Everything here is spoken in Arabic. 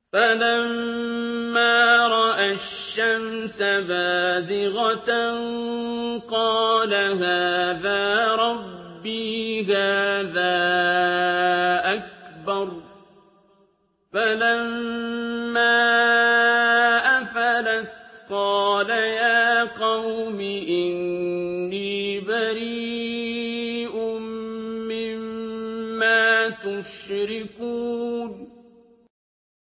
فَلَمَّا رَأَى الشَّمْسَ بَازِغَةً قَالَ هَٰذَا رَبِّي هَٰذَا أَكْبَرُ ۖ فَلَمَّا أَفَلَتْ قَالَ يَا قَوْمِ إِنِّي بَرِيءٌ مِّمَّا تُشْرِكُونَ